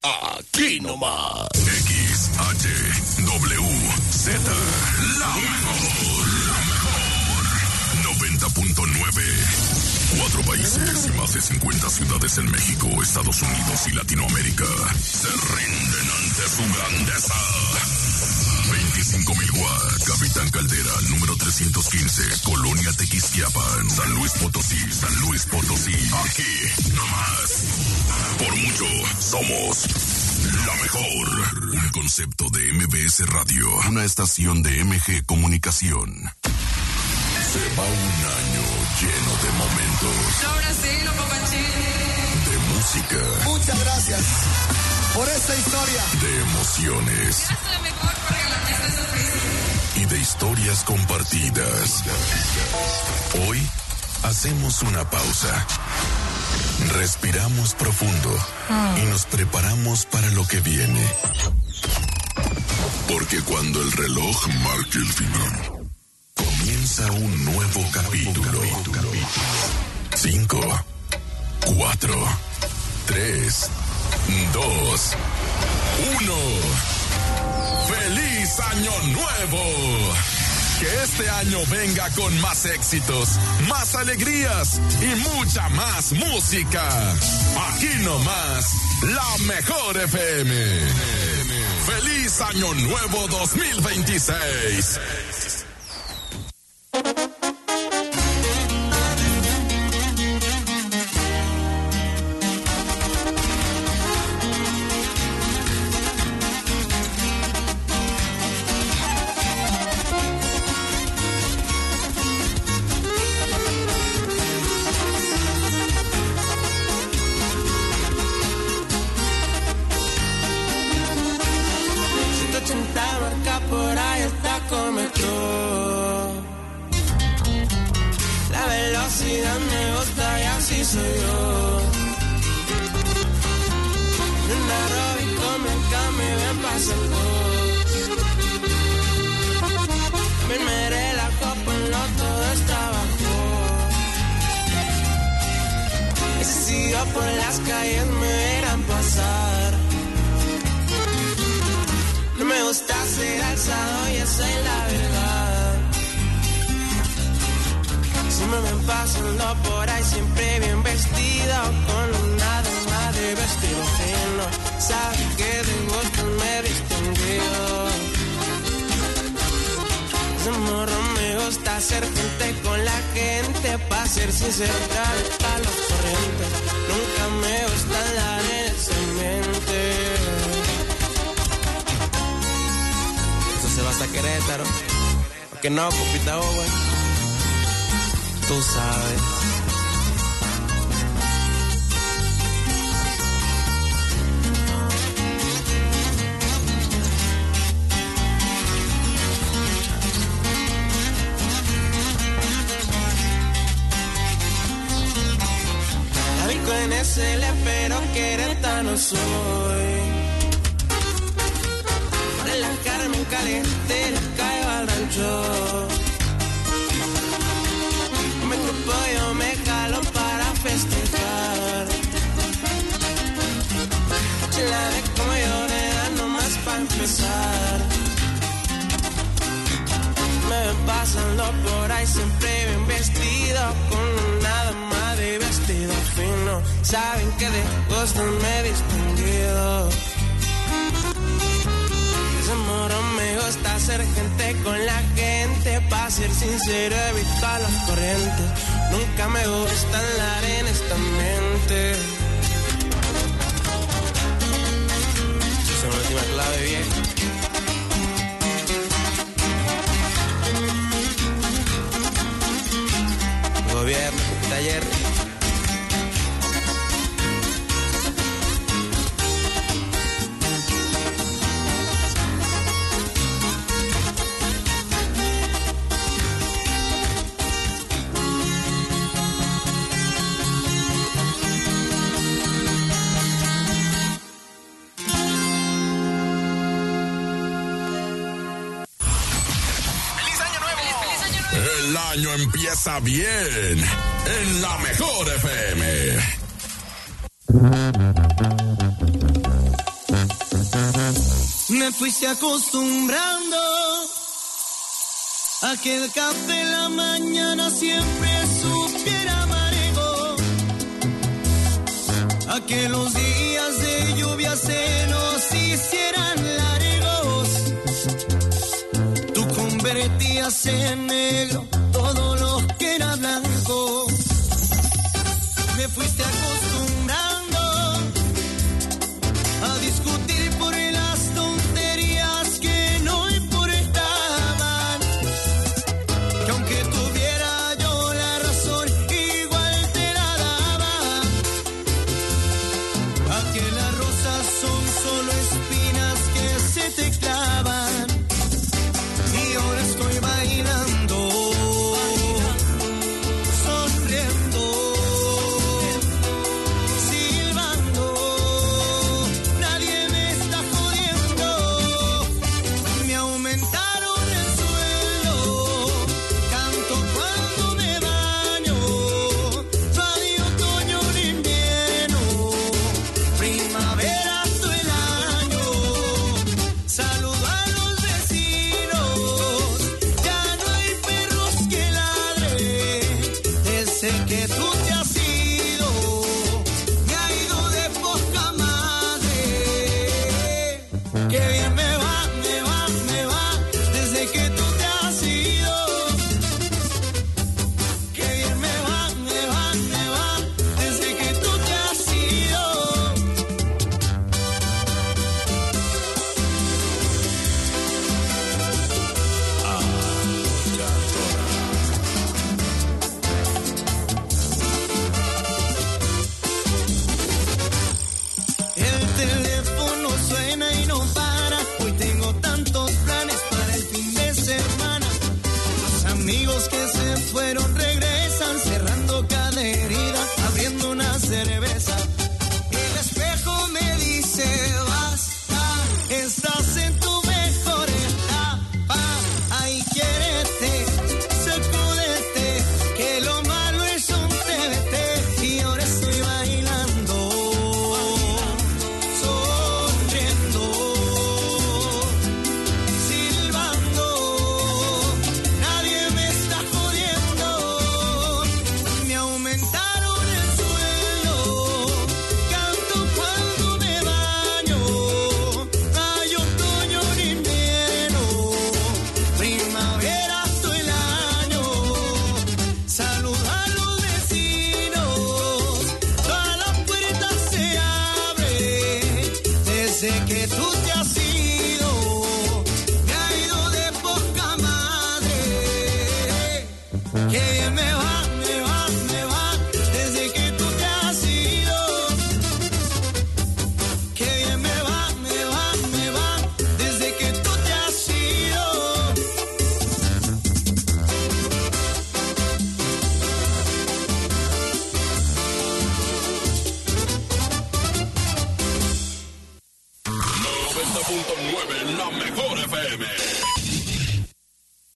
Aquí nomás. XHWZ, la mejor. 90.9. 4 países y más de 50 ciudades en México, Estados Unidos y Latinoamérica se rinden ante su grandeza. 25,000 watts, Capitán Caldera, número 315, Colonia Tequisquiapan, San Luis Potosí, aquí nomás. Por mucho, somos la mejor. Un concepto de MBS Radio, una estación de MG Comunicación. Se va un año lleno de momentos. Ahora sí, lo pongo chill. De música. Muchas gracias por esta historia. De emociones. Gracias la mejor por regalarme esta sorpresa. Y de historias compartidas. Hoy hacemos una pausa. Respiramos profundo y nos preparamos para lo que viene. Porque cuando el reloj marque el final, comienza un nuevo capítulo. 5, 4, 3, 2, 1. ¡Feliz Año Nuevo! Que este año venga con más éxitos, más alegrías y mucha más música. Aquí nomás, la mejor FM. ¡Feliz Año Nuevo 2026! Por las calles me verán pasar. No me gusta ser alzado y esa es la verdad. Si me ven pasando por ahí siempre bien vestido, con una dama de vestido fino. Saben que de gusto me distinguido. De morro me gusta ser gente con la gente, pa' ser sincero, pa' los corrientes. Nunca me gusta andar en el cemento. Eso se va hasta Querétaro. ¿Por qué no, compita, güey? Tú sabes. En SL, pero queretano soy. Para la Carmen caliente, le caigo al rancho. Me grupo, yo me jalo para festejar. La de como yo le dan nomás para empezar. Me ven pasando por ahí siempre bien vestido, con una dama de vestido fino. Saben que de gusto me he distinguido. Ese moro me gusta ser gente con la gente, pa' ser sincero evitar las corrientes. Nunca me gusta andar en esta mente. Esa es la última clave, bien. Gobierno, taller. El año empieza bien en la mejor FM. Me fuiste acostumbrando a que el café en la mañana siempre supiera amargo, a que los días de lluvia se nos hicieran largos. Tú convertías en negro todo lo que era blanco. Me fuiste acostumbrando a discutir por las tonterías que no importaban, que aunque tuviera yo la razón igual te la daba, a que las rosas son solo espinas que se te clavan, y ahora estoy bailando, sonriendo, silbando, nadie me está jodiendo. Me aumentaron el sueldo, canto cuando me baño, radio, otoño, invierno, primavera todo el año. Saludo a los vecinos, ya no hay perros que ladren, desde que tú te has ido, me ha ido de poca madre. Qué bien me va, desde que tú te has ido. Qué bien me va, desde que tú te has ido. El teléfono suena y no para. Hoy tengo tantos planes para el fin de semana. Los amigos que se fueron regresan, cerrando cada herida, abriendo una cerveza. El espejo me dice basta, estás en tu mejor etapa. Ay, quiérete, sacúdete, que lo malo es un TBT. Y ahora estoy bailando, sonriendo, silbando, nadie me está jodiendo. Me aumentaron el sueldo, canto cuando me baño, rayo, otoño, invierno, primavera todo el año. Saludo a los vecinos, todas las puertas se abren, desde que tú te has ido, me ha ido de poca madre. Qué bien me va, desde que tú te has ido. Qué bien me va, desde que tú te has ido. .9, la mejor FM.